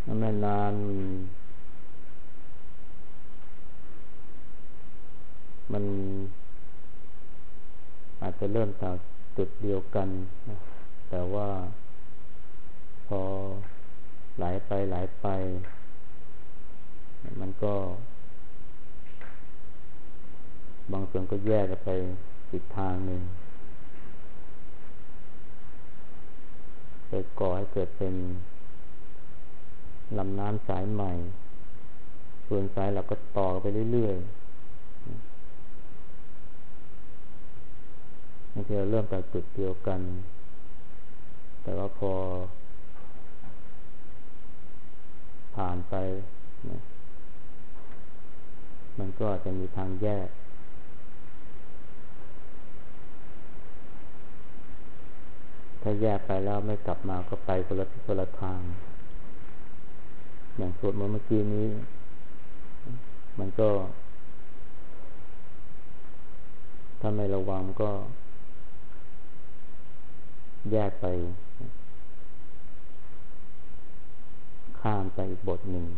แม่น้ำมันอาจจะเริ่มจากจุดเดียวกันนะแต่ว่าพอไหลไปมันก็บางส่วนก็แยกกันไปอีกทางหนึ่งไปก่อให้เกิดเป็นลำน้ำสายใหม่ส่วนสายเราก็ต่อไปเรื่อยๆบางทีเราเริ่มจากจุดเดียวกันแต่ว่าพอผ่านไปนะมันก็อาจจะมีทางแยกถ้าแยกไปแล้วไม่กลับมาก็ไปคนละทางอย่างสวดเมื่อกี้นี้มันก็ถ้าไม่ระวังก็แยกไปข้ามไปอีกบทหนึ่ง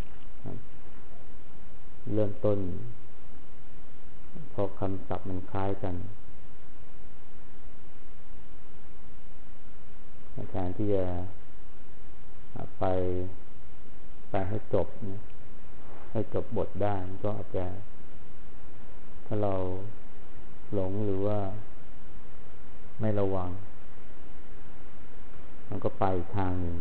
เริ่มต้นพอคำศัพท์มันคล้ายกันในการที่จะไปให้จบนะให้จบบทได้ก็อาจจะถ้าเราหลงหรือว่าไม่ระวังมันก็ไปอีกทางหนึ่ง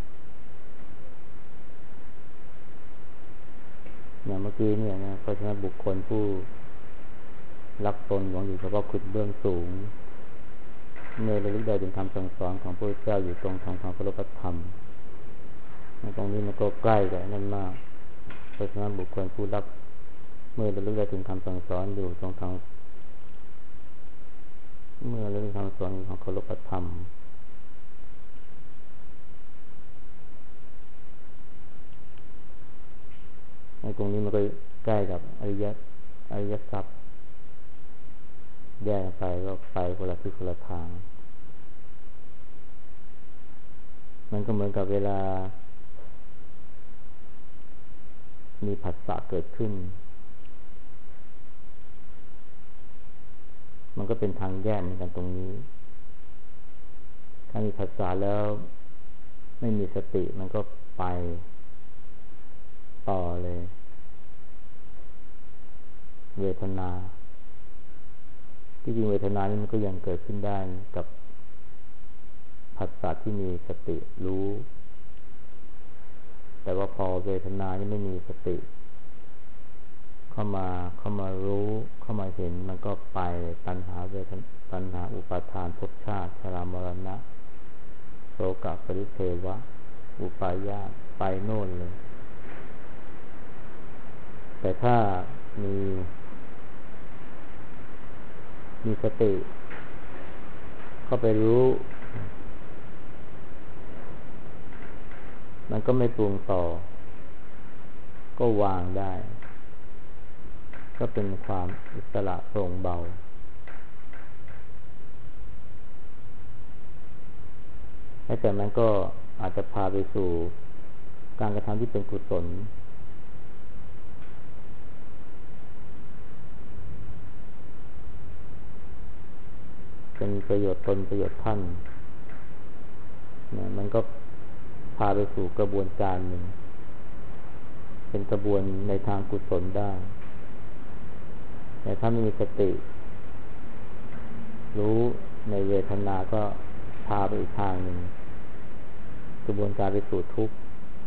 อย่างเมื่อกี้เนี่ยนะเพราะฉะนั้นบุคคลผู้รักตนหวังอยู่เฉพาะคุณเบื้องสูงเมื่อระลึกได้ถึงคำสั่งสอนของพระพุทธเจ้าอยู่ตรงทางเคารพธรรมตรงนี้มันก็ใกล้กับนั่นมากเพราะฉะนั้นบุคคลผู้รักเมื่อระลึกได้ถึงคำสั่งสอนอยู่ตรงทางเมื่อระลึกคำสอนของเคารพธรรมตรงนี้มันก็ใกล้กับอริยทรัพย์แยกไปก็ไปคนละที่คนละทางมันก็เหมือนกับเวลามีผัสสะเกิดขึ้นมันก็เป็นทางแยกเหมือนกันตรงนี้ถ้ามีผัสสะแล้วไม่มีสติมันก็ไปต่อเลยเวทนาที่จริงเวทนานี่มันก็ยังเกิดขึ้นได้กับผัสสะที่มีสติรู้แต่ว่าพอเวทนานี่ไม่มีสติเข้ามารู้เข้ามาเห็นมันก็ไปตัณหาตัณหาอุปาทานภพชาติชรามรณะโสกปริเทวะอุปาญาตไปโน่นเลยแต่ถ้ามีสติเข้าไปรู้มันก็ไม่ปรุงต่อก็วางได้ก็เป็นความอิสระโปร่งเบาแต่มันก็อาจจะพาไปสู่การกระทำที่เป็นกุศลเป็นประโยชน์ตนประโยชน์ท่านมันก็พาไปสู่กระบวนการหนึ่งเป็นกระบวนในทางกุศลได้แต่ถ้าไม่มีสติรู้ในเวทนาก็พาไปอีกทางหนึ่งกระบวนการไปสู่ทุกข์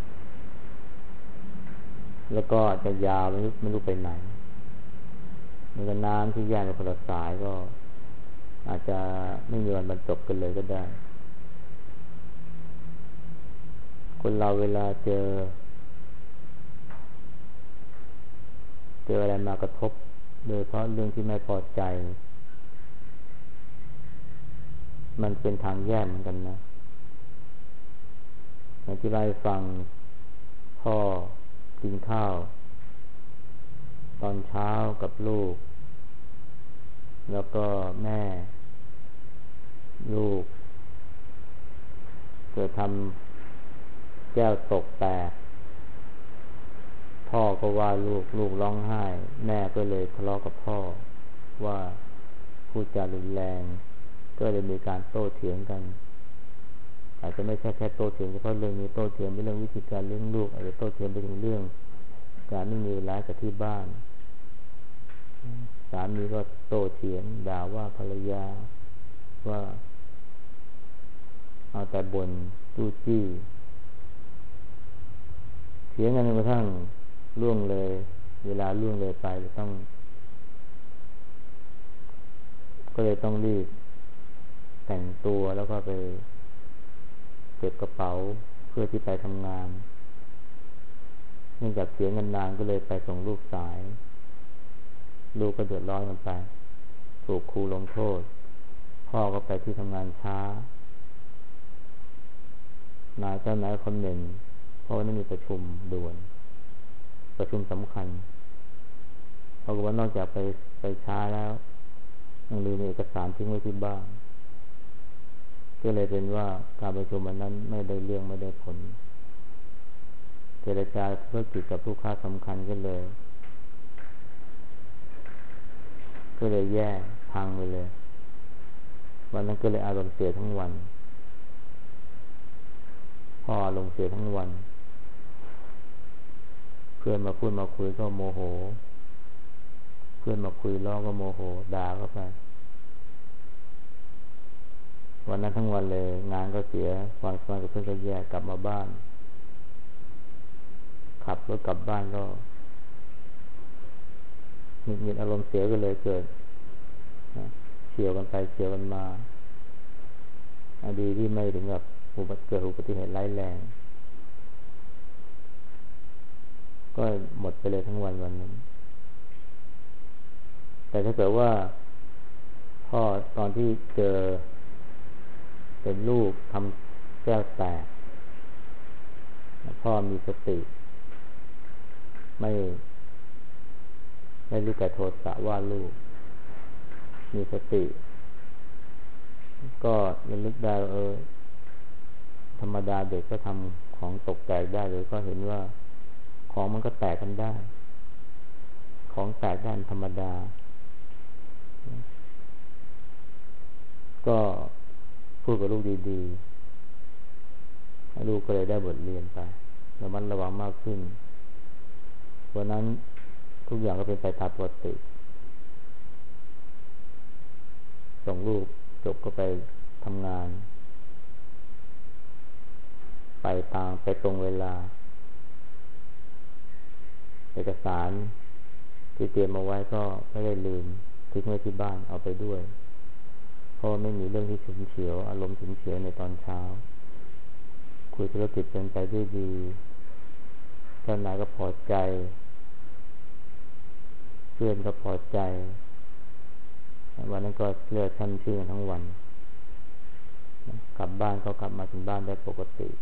แล้วก็จะยาวไม่รู้ไปไหนเหมือนกับน้ำที่แยกเป็นคนละสายก็อาจจะไม่มีวันบรรจบกันเลยก็ได้คนเราเวลาเจออะไรมากระทบโดยเพราะเรื่องที่ไม่พอใจมันเป็นทางแยกเหมือนกันนะอย่างที่เราฟังพ่อกินข้าวตอนเช้ากับลูกแล้วก็แม่ลูกเกิดทแก้วตกแตกพ่อก็ว่าลูกร้องไห้แม่ก็เลยทะเลาะกับพ่อว่าพูดจารุนแรงก็เลยมีการโต้เถียงกันอาจจะไม่ใช่แค่โต้เถียงเฉพาะเรื่องนี้โต้เถียงไปเรื่องวิธีการเลี้ยงลูกอาจจะโต้เถียงไปถึงเรื่องการไม่มีเวลากับที่บ้านสามีก็โต้เถียงด่าว่าภรรยาว่าเอาแต่บ่นจู้จี้เถียงกันจนกระทั่งล่วงเลยเวลาล่วงเลยไปก็เลยต้องรีบแต่งตัวแล้วก็ไปเก็บกระเป๋าเพื่อที่ไปทำงานเนื่องจากเสียงกันนานก็เลยไปส่งลูกสายลูกก็เดือดร้อนกันไปถูกครูลงโทษพ่อก็ไปที่ทำงานช้านายเจ้านายคอมเมนต์เพราะว่านั่นมีประชุมด่วนประชุมสำคัญเพราะว่านอกจากไปช้าแล้วยังลืมเอกสารทิ้งไว้ที่บ้านก็เลยเป็นว่าการประชุมวันนั้นไม่ได้เรื่องไม่ได้ผลเจรจาธุรกิจกับลูกค้าสำคัญก็เลยแย่พังไปเลยวันนั้นก็เลยอารมณ์เสียทั้งวันพ่ออารมณ์เสียทั้งวันเพื่อนมาพูดมาคุยก็โมโหเพื่อนมาคุยล้อก็โมโหด่าเข้าไปวันนั้นทั้งวันเลยงานก็เสียความสัมพันธ์กับเพื่อนก็แย่กลับมาบ้านขับรถกลับบ้านก็มีอารมณ์เสียก็เลยเกิดเฉี่ยวกันไปเฉี่ยวกันมาดีที่ไม่ถึงกับเกิดอุบัติเหตุร้ายแรงก็หมดไปเลยทั้งวันนั้นแต่ถ้าเกิดว่าพ่อตอนที่เจอเป็นลูกทำแก้วแตกพ่อมีสติไม่รู้แก่โทสะว่าลูกมีสติก็ระลึกได้ธรรมดาเด็กก็ทำของตกแตกได้หรือก็เห็นว่าของมันก็แตกกันได้ของแตกได้ธรรมดาก็พูดกับลูกดีๆลูกก็เลยได้บทเรียนไประมัดระวังมากขึ้นวันนั้นทุกอย่างก็เป็นไปตามปกติส่งลูกจบก็ไปทำงานไปตรงเวลาเอกสารที่เตรียมมาไว้ก็ไม่ได้ลืมทิ้งไว้ที่บ้านเอาไปด้วยเพราะไม่มีเรื่องที่ฉุนเฉียวอารมณ์ฉุนเฉียวในตอนเช้าคุยธุรกิจเป็นไปด้วยดีเจ้านายก็พอใจเพื่อนก็พอใจวันนั้นก็เลือกชั้นชื่อกันทั้งวันกลับบ้านก็กลับมาถึงบ้านได้ปกติ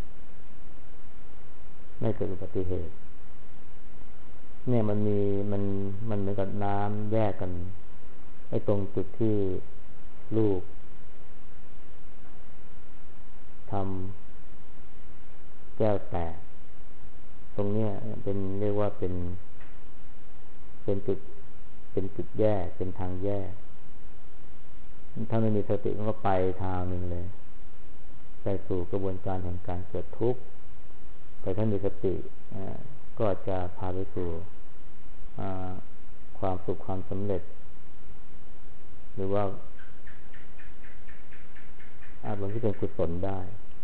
ไม่เกิดอุบัติเหตุเนี่ยมันเหมือนกับน้ำแยกกันไอ้ตรงจุดที่ลูกทำแก้วแตกตรงเนี้ยเรียกว่าเป็นจุดแยกเป็นทางแยกถ้าไม่มีสติมันก็ไปทางหนึ่งเลยไปสู่กระบวนการแห่งการเกิดทุกข์แต่ถ้ามีสติก็จะพาไปสู่ความสุขความสำเร็จหรือว่าอารมณ์ที่เป็นกุศลได้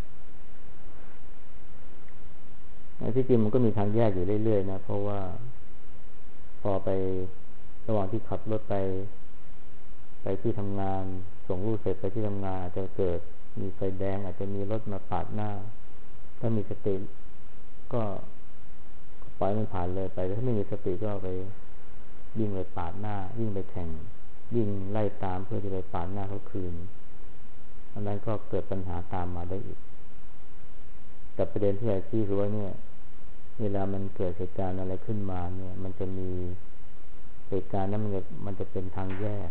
ที่จริงมันก็มีทางแยกอยู่เรื่อยๆนะเพราะว่าพอไประหว่างที่ขับรถไปที่ทำงานส่งลูกเสร็จไปที่ทำงานอาจจะเกิดมีไฟแดงอาจจะมีรถมาปาดหน้าถ้ามีสติก็ปล่อยมันผ่านเลยไปถ้าไม่มีสติก็ไปวิ่งไปปาดหน้าวิ่งไปแข่งวิ่งไล่ตามเพื่อจะไปปาดหน้าเขาคืนอันนั้นก็เกิดปัญหาตามมาได้อีกแต่ประเด็นที่ชี้คือว่าเนี่ยเวลามันเกิดเหตุการณ์อะไรขึ้นมาเนี่ยมันจะมีเหตุการณ์นั้นมันจะเป็นทางแยก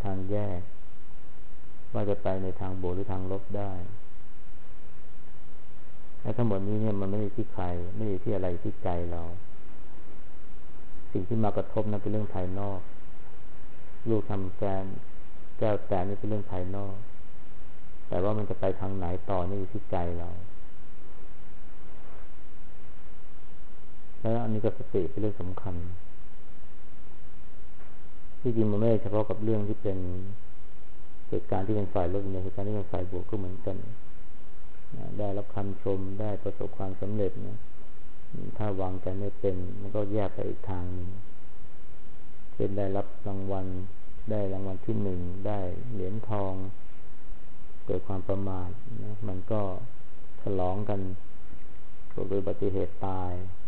ว่าจะไปในทางบวกหรือทางลบได้ทั้งหมดนี้เนี่ยมันไม่ได้ที่ใครไม่ได้ที่อะไรที่ใจเราสิ่งที่มากระทบนั้นเป็นเรื่องภายนอกลูกทำแก้วแตกนี่เป็นเรื่องภายนอกแต่ว่ามันจะไปทางไหนต่อนี่อยู่ที่ใจเราแล้วอันนี้ก็สติเป็นเรื่องสำคัญที่จริงมันไม่ได้เฉพาะกับเรื่องที่เป็นเหตุการณ์ที่เป็นฝ่ายลบในเหตุการณ์ที่เป็นฝ่ายบวกก็เหมือนกันได้รับคำชมได้ประสบความสำเร็จเนี่ยถ้าวางใจไม่เป็นมันก็แยกไปอีกทางนึงเช่นได้รับรางวัลได้รางวัลที่หนึ่งได้เหรียญทองเกิดความประมาทนะมันก็ฉลองกันเกิดอุบัติเหตุตาย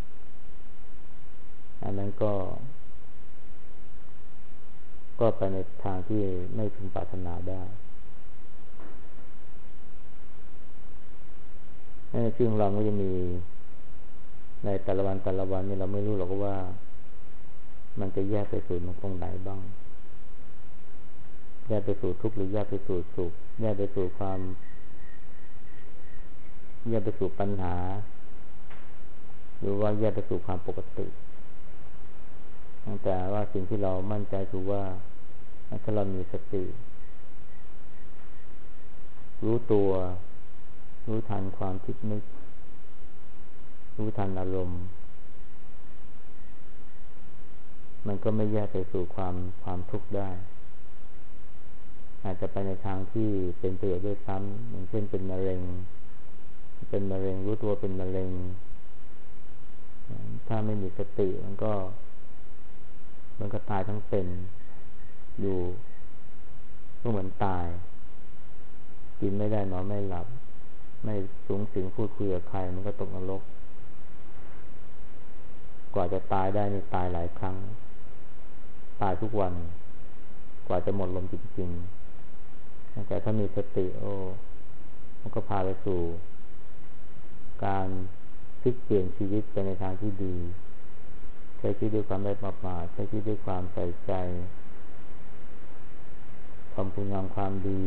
อันนั้นก็ไปในทางที่ไม่พึงปรารถนาได้ซึ่งเราก็จะมีในแต่ละวันนี่เราไม่รู้หรอกว่ามันจะแยกไปสู่ตรงไหนบ้างแยกไปสู่ทุกข์หรือแยกไปสู่สุขแยกไปสู่ความแยกไปสู่ปัญหาหรือว่าแยกไปสู่ความปกติแต่ว่าสิ่งที่เรามั่นใจคือว่าถ้าเรามีสติรู้ตัวรู้ทันความคิดนึกรู้ทันอารมณ์มันก็ไม่แยกไปสู่ความทุกข์ได้อาจจะไปในทางที่เป็นประโยชน์ด้วยซ้ำอย่างเช่นเป็นมะเร็งรู้ตัวเป็นมะเร็งถ้าไม่มีสติมันก็ตายทั้งเป็นอยู่ก็เหมือนตายกินไม่ได้นอนไม่หลับไม่สูงสิงพูดคุยกับใครมันก็ตกนรกกว่าจะตายได้นี่ตายหลายครั้งตายทุกวันกว่าจะหมดลมจริงๆแต่ถ้ามีสติมันก็พาไปสู่การพลิกเปลี่ยนชีวิตไปในทางที่ดีใช้ชีวิตด้วยความไม่ประมาทใช้ชีวิตด้วยความใส่ใจทำคุณงามความดี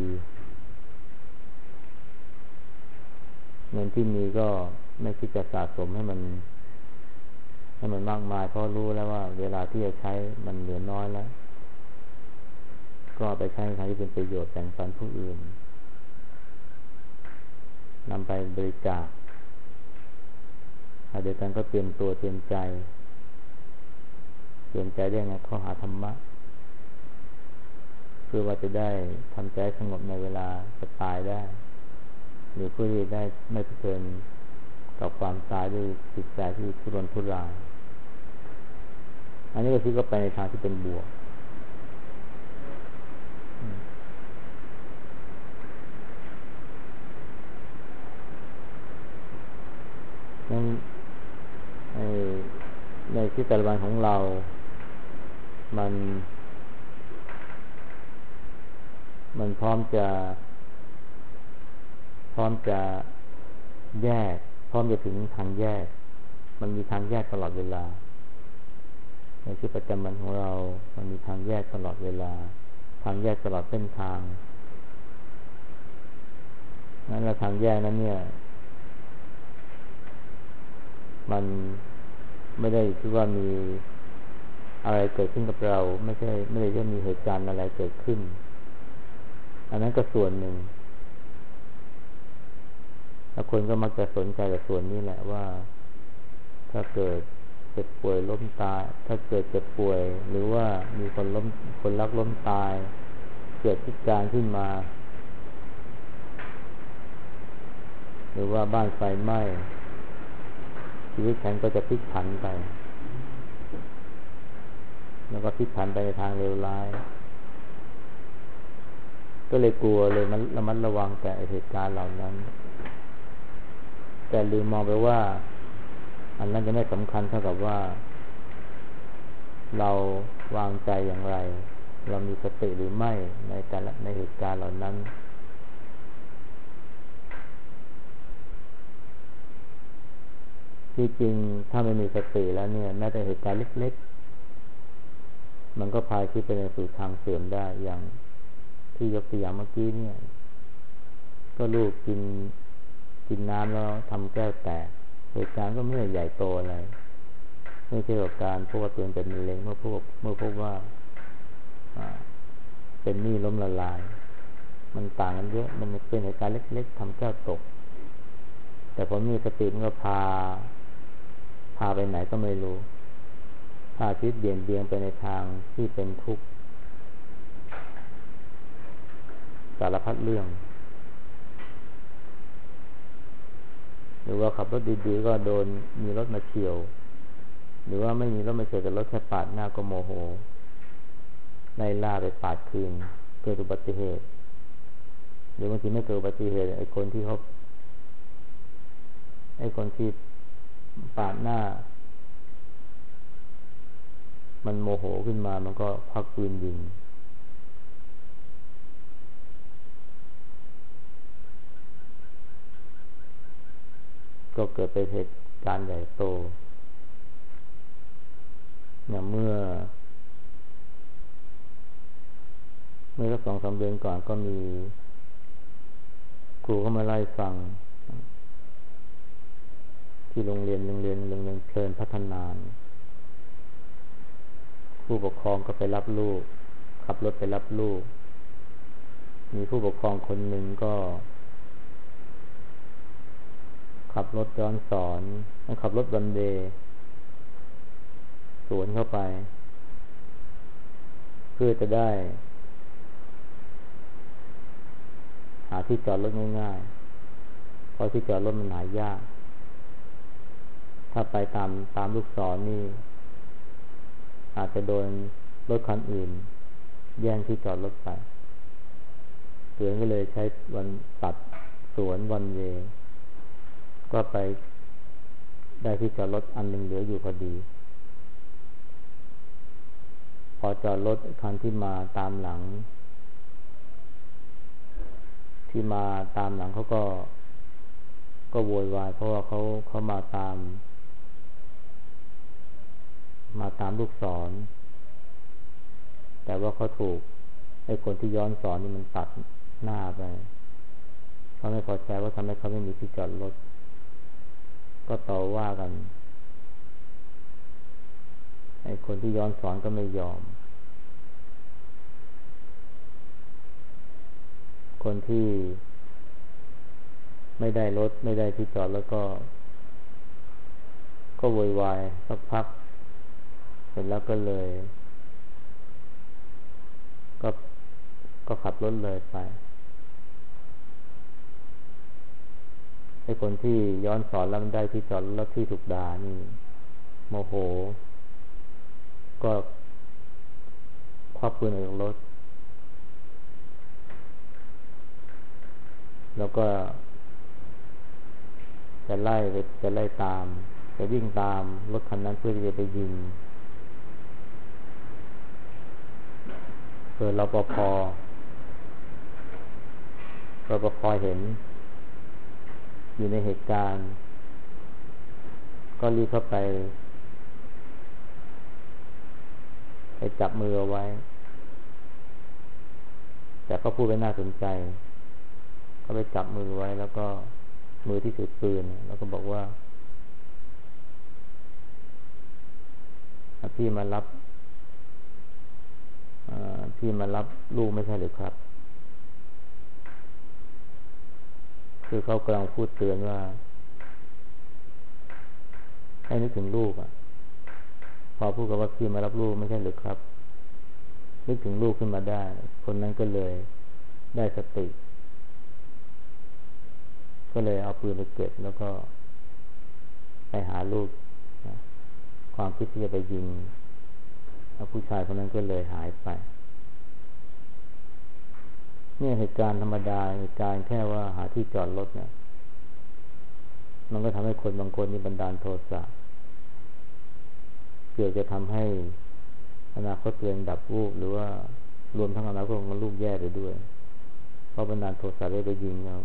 เงินที่มีก็ไม่คิดจะสะสมให้มันมากมายเพราะรู้แล้วว่าเวลาที่จะใช้มันเหลือน้อยแล้วก็ไปใช้ในทางที่เป็นประโยชน์แบ่งปันผู้อื่นนำไปบริจาคเดียวกันก็เตรียมตัวเตรียมใจได้ไงเข้าหาธรรมะเพื่อว่าจะได้ทำใจสงบในเวลาจะตายได้หรือเพื่อที่ได้ไม่เผชิญกับความตายด้วยจิตใจที่ทุรนทุรายอันนี้ก็คือก็ไปในทางที่เป็นบวกในที่แต่ละวันของเรามันพร้อมจะแยกพร้อมจะถึงทางแยกมันมีทางแยกตลอดเวลาในชีวิตประจำวันของเรามันมีทางแยกตลอดเวลาทางแยกตลอดเส้นทางนั้นแล้วทางแยกนั้นเนี่ยมันไม่ได้ที่ว่ามีอะไรเกิดขึ้นกับเราไม่ได้ที่มีเหตุการณ์อะไรเกิดขึ้นอันนั้นก็ส่วนหนึ่งแล้วคนก็มักจะสนใจกับส่วนนี้แหละว่าถ้าเกิดเจ็บป่วยล้มตายถ้าเกิดเจ็บป่วยหรือว่ามีคนรักล้มตายเกิดพิการขึ้นมาหรือว่าบ้านไฟไหม้ชีวิตฉันก็จะพลิกผันไปแล้วก็พลิกผันไปในทางเลวร้ายก็เลยกลัวเลยมันระมัดระวังแต่เหตุการณ์เหล่านั้นแต่ลืมมองไปว่าอันนั้นจะไม่สำคัญเท่ากับว่าเราวางใจอย่างไรเรามีสติหรือไม่ในเหตุการณ์เหล่านั้นที่จริงถ้าไม่มีสติแล้วเนี่ยแม้แต่เหตุการณ์เล็กๆมันก็พาชีวิตไปในสู่ทางเสื่อมได้อย่างที่ยกตัวอย่างเมื่อกี้เนี่ยก็ลูกกินกินน้ำแล้วทำแก้วแตกเหตุการณ์ก็ไม่ได้ใหญ่โตอะไรไม่ใช่กับการพวกตัวเองเป็นมะเร็งเมื่อพบว่าเป็นหนี้ล้มละลายมันต่างกันเยอะมันเป็นเหตุการณ์เล็กๆทำแก้วตกแต่พอมีสติมันก็พาไปไหนก็ไม่รู้พาชีวิตเบี่ยงไปในทางที่เป็นทุกข์สารพัดเรื่องหรือว่าขับรถดีๆก็โดนมีรถมาเฉี่ยวหรือว่าไม่มีรถมาเฉี่ยวแต่รถแค่ปาดหน้าก็โมโหไล่ล่าไปปาดคืนเกิดอุบัติเหตุหรือบางทีไม่เกิดอุบัติเหตุไอ้คนที่ปาดหน้ามันโมโหขึ้นมามันก็ควักปืนยิงก็เกิดเป็นเหตุการณ์ใหญ่โตอย่างเมื่อสัก 2-3 เดือนก่อนก็มีครูเข้ามาไล่ฟังที่โรงเรียนเพลินพัฒนาผู้ปกครองก็ไปรับลูกขับรถไปรับลูกมีผู้ปกครองคนหนึ่งก็ขับรถย้อนสอนขับรถวันเดย์สวนเข้าไปเพื่อจะได้หาที่จอดรถง่ายๆเพราะที่จอดรถมันหายากถ้าไปตามลูกศรนี่อาจจะโดนรถคันอื่นแย่งที่จอดรถไปเตือนก็เลยใช้วันตัดสวนวันเวย์ก็ไปได้ที่จอดรถอันหนึ่งเหลืออยู่พอดีพอจอดรถคันที่มาตามหลังเขาก็โวยวายเพราะว่าเขามาตามลูกศรแต่ว่าเขาถูกไอ้คนที่ย้อนสอนนี่มันตัดหน้าไปเขาไม่พอใจว่าทำให้เขาไม่มีที่จอดรถก็ต่อว่ากันไอ้คนที่ย้อนสอนก็ไม่ยอมคนที่ไม่ได้รถไม่ได้ที่จอดแล้วก็โวยวายสักพักเสร็จแล้วก็เลยก็ขับรถเลยไปไอ้คนที่ย้อนสอนแล้วมันได้ที่จอดแล้วที่ถูกด่านี่โมโหก็ควักปืนออกจากรถแล้วก็จะไล่ตามจะวิ่งตามรถคันนั้นเพื่อที่จะไปยิงรปภ.เห็นอยู่ในเหตุการณ์ก็รีบเข้าไปจับมือเอาไว้แต่ก็พูดไปน่าสนใจก็ไปจับมือไว้แล้วก็มือที่ถือปืนแล้วก็บอกว่าพี่มารับลูกไม่ใช่หรือครับคือเขากำลังพูดเตือนว่าให้นึกถึงลูกพอพูดกับว่าพี่มารับลูกไม่ใช่หรือครับนึกถึงลูกขึ้นมาได้คนนั้นก็เลยได้สติก็เลยเอาปืนไปเก็บแล้วก็ไปหาลูกความคิดที่จะไปยิงผู้ชายคนนั้นก็เลยหายไปเนี่ยเหตุการณ์ธรรมดาเหตุการณ์แค่ว่าหาที่จอดรถเนี่ยมันก็ทำให้คนบางคนนี่บันดาลโทสะเกือบจะทำให้อนาคตตัวเองดับวูบหรือว่ารวมทั้งอนาคตของลูกแย่ไปด้วยเพราะบันดาลโทสะได้ไปยิงเขา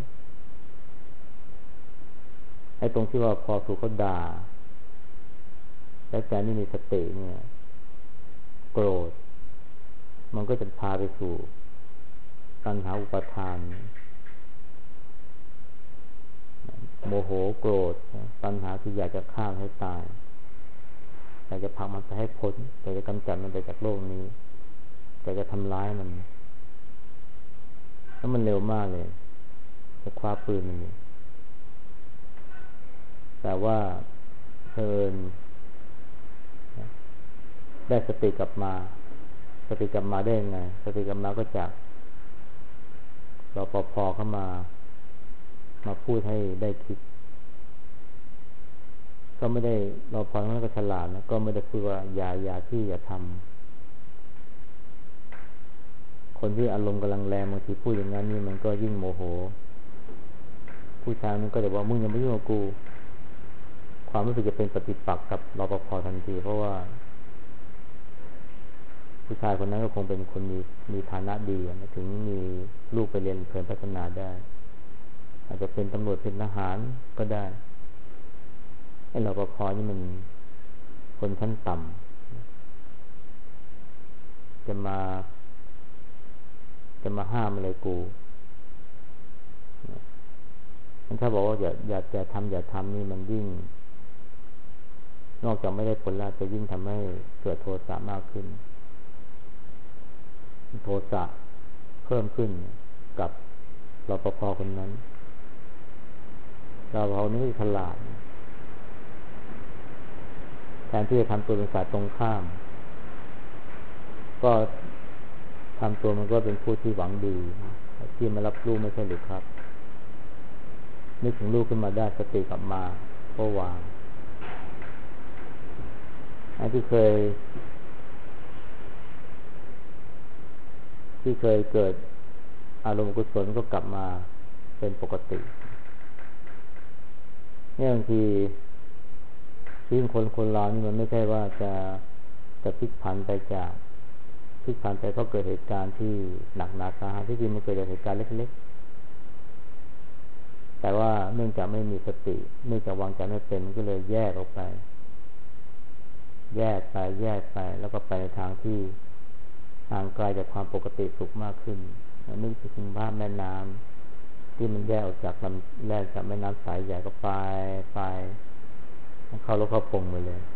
ไอ้ตรงที่ว่าพอถูกเขาด่าแล้วใจนี่มีสติเนี่ยโกรธมันก็จะพาไปสู่ตัณหาอุปาทานโมโหโกรธตัณหาคืออยากจะฆ่าให้ตายอยากจะพามันไปให้พ้นอยากจะกำจัดมันไปจากโลกนี้อยากจะทำร้ายมันแล้วมันเร็วมากเลยจะคว้าปืนมันแต่ว่าเพิ่นได้สติกลับมาได้ยังไงสติกลับมาก็จากรปภ.เข้ามาพูดให้ได้คิดก็ไม่ได้รปภ.นั้นก็ฉลาดนะก็ไม่ได้พูดว่าอย่าทำคนที่อารมณ์กำลังแรงบางทีพูดอย่างนั้นนี่มันก็ยิ่งโมโหผู้ชายมันก็จะบอกมึงอย่ามายุ่งกับกูความรู้สึกจะเป็นปฏิปักษ์กับรปภ.ทันทีเพราะว่าผู้ชายคนนั้นก็คงเป็นคนมีฐานะดีถึงมีลูกไปเรียนเผยพัฒนาได้อาจจะเป็นตำรวจเป็นทหารก็ได้ไอ้รปภ.นี่มันคนชั้นต่ำจะมาห้ามอะไรกูถ้าบอกว่าอย่าทำนี่มันยิ่งนอกจากไม่ได้ผลแล้วจะยิ่งทำให้เกิดโทสะมากขึ้นโทสะเพิ่มขึ้นกับรปภ.คนนั้นรปภ.นี่ฉลาดแทนที่จะทำตัวเป็นฝ่ายตรงข้ามก็ทำตัวมันก็เป็นผู้ที่หวังดีที่มารับลูกไม่ใช่หรือครับนึกถึงลูกขึ้นมาได้สติกลับมาก็วางไอ้ที่เคยเกิดอารมณ์กุศลก็กลับมาเป็นปกติเนี่ยบางทีชีวิตคนเรานี่มันไม่ใช่ว่าจะพลิกผันไปเพราะเกิดเหตุการณ์ที่หนักหนาสาหัสที่จริงมันเกิดจากเหตุการณ์เล็กๆแต่ว่าเนื่องจากไม่มีสติเนื่องจากวางใจไม่เป็นก็เลยแยกออกไปแล้วก็ไปในทางที่ห่างไกลจากความปกติสุขมากขึ้นนึกถึงภาพแม่น้ำที่มันแยกออกจากแล่จากแม่น้ำสายใหญ่ก็ไปเข้าแล้วเข้าปงไปเลย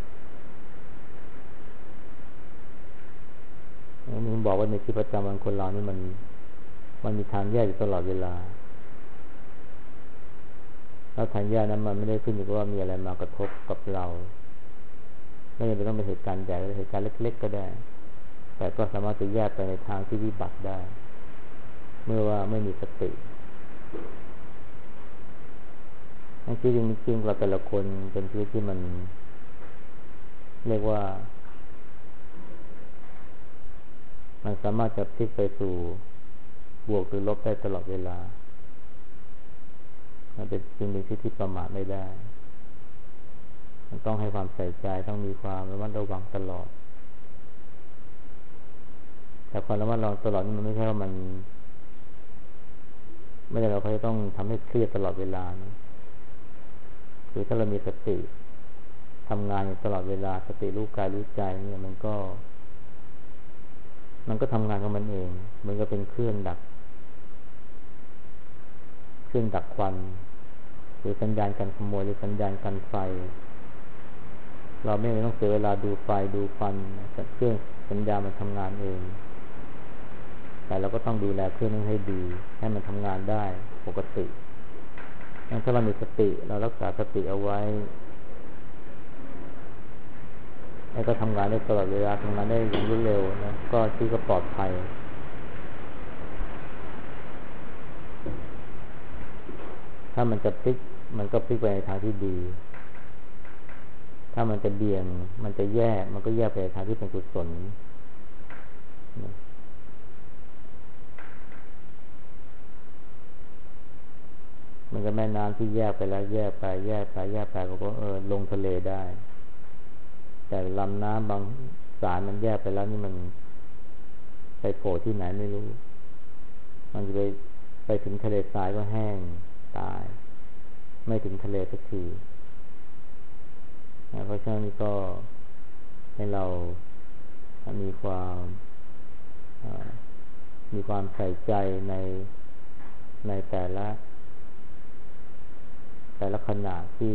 นี่บอกว่าในชีวิตประจำวันคนเรานี่มันมีทางแยกอยู่ตลอดเวลาแล้วทางแยกนั้นมันไม่ได้ขึ้นอยู่กับว่ามีอะไรมากระทบกับเราไม่จำเป็นต้องเป็นเหตุการณ์ใหญ่หรือเหตุการณ์เล็กๆก็ได้แต่ก็สามารถจะแยกไปในทางที่วิบัติได้เมื่อว่าไม่มีสติชีวิตจริงๆเราแต่ละคนเป็นชีวิตที่มันเรียกว่ามันสามารถจะพลิกไปสู่บวกหรือลบได้ตลอดเวลามันเป็นสิ่งที่ประมาทไม่ได้มันต้องให้ความใส่ใจต้องมีความระมัดระวังตลอดแต่ความระมัดระวังตลอดนี่มันไม่ใช่ว่ามันไม่ได้เราจะต้องทำให้เครียดตลอดเวลานะคือถ้าเรามีสติทำงานอยู่ตลอดเวลาสติรู้กายรู้ใจเนี่ยมันก็ทำงานของมันเองมันก็เป็นเครื่องดักควันหรือสัญญาณการขโมยหรือสัญญาณการไฟเราไม่ต้องเสียเวลาดูไฟดูควันเครื่องสัญญาณมันทำงานเองแต่เราก็ต้องดูแลเครื่องนั้นให้ดีให้มันทำงานได้ปกติงั้นถ้าเรามีสติเรารักษาสติเอาไว้ให้ก็ทำงานได้ตลอดเวลาทำงานได้รวดเร็วนะก็ชีวิตก็ปลอดภัยถ้ามันจะพลิกมันก็พลิกไปในทางที่ดีถ้ามันจะเบี่ยงมันจะแยกมันก็แยกไปในทางที่เป็นกุศลมันก็แม่น้ำที่แยกไปแล้วแยกไปก็ลงทะเลได้แต่ลำน้ำบางสายมันแยกไปแล้วนี่มันไปโผล่ที่ไหนไม่รู้มันจะไปถึงทะเลทรายก็แห้งตายไม่ถึงทะเลสักทีเพราะฉะนั้นก็ให้เรามีความใส่ใจในแต่ละแต่ละขณะที่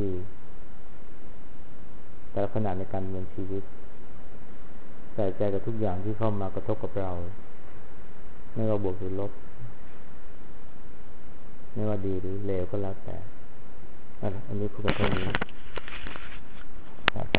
แต่ละขณะในการดำเนินชีวิตใส่ใจกับทุกอย่างที่เข้ามากระทบกับเราไม่ว่าบวกหรือลบไม่ว่าดีหรือเลวก็แล้วแต่อันนี้พูดกันเท่านี้